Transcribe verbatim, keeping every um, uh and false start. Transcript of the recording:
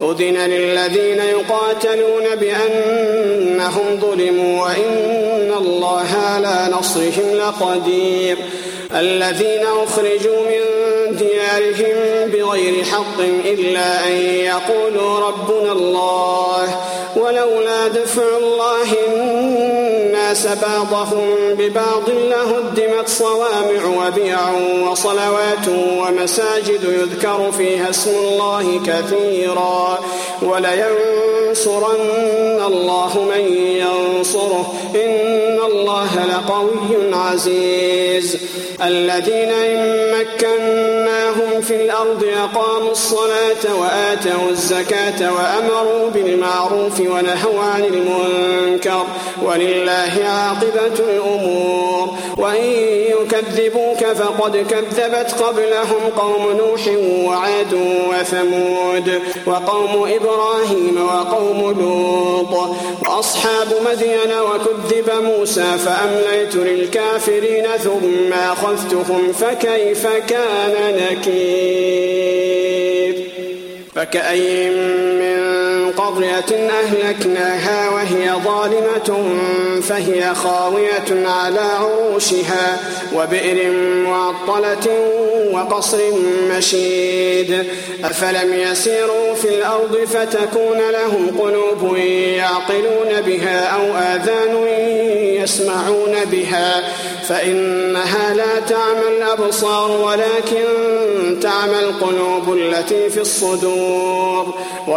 أذن للذين يقاتلون بأنهم ظلموا وإن الله على نصرهم لقدير الذين أخرجوا من ديارهم بغير حق إلا أن يقولوا ربنا الله ولولا دفع الله الناس بعضهم ببعض لهدمت صوامع وبيع وصلوات ومساجد يذكر فيها اسم الله كثيرا ولينصرن الله من ينصره إن الله لقوي عزيز الذين إن مكناهم في الأرض أقاموا الصلاة وآتوا الزكاة وأمروا بالمعروف ونهوا عن المنكر ولله عاقبة الأمور وإن يكذبوك فقد كذبت قبلهم قوم نوح وعاد وثمود وقوم إبراهيم وقوم لوط وأصحاب مدين وكذب موسى فأمليت للكافرين ثم أخذتهم فكيف كان نكير فكأي من قرية أهلكناها وهي ظالمة فهي خاوية على عروشها وبئر معطلة وقصر مشيد أفلم يسيروا في الأرض فتكون لهم قلوب يعقلون بها أو آذان يسمعون بها فإنها لا تعمى الأبصار ولكن تعمى القلوب التي في الصدور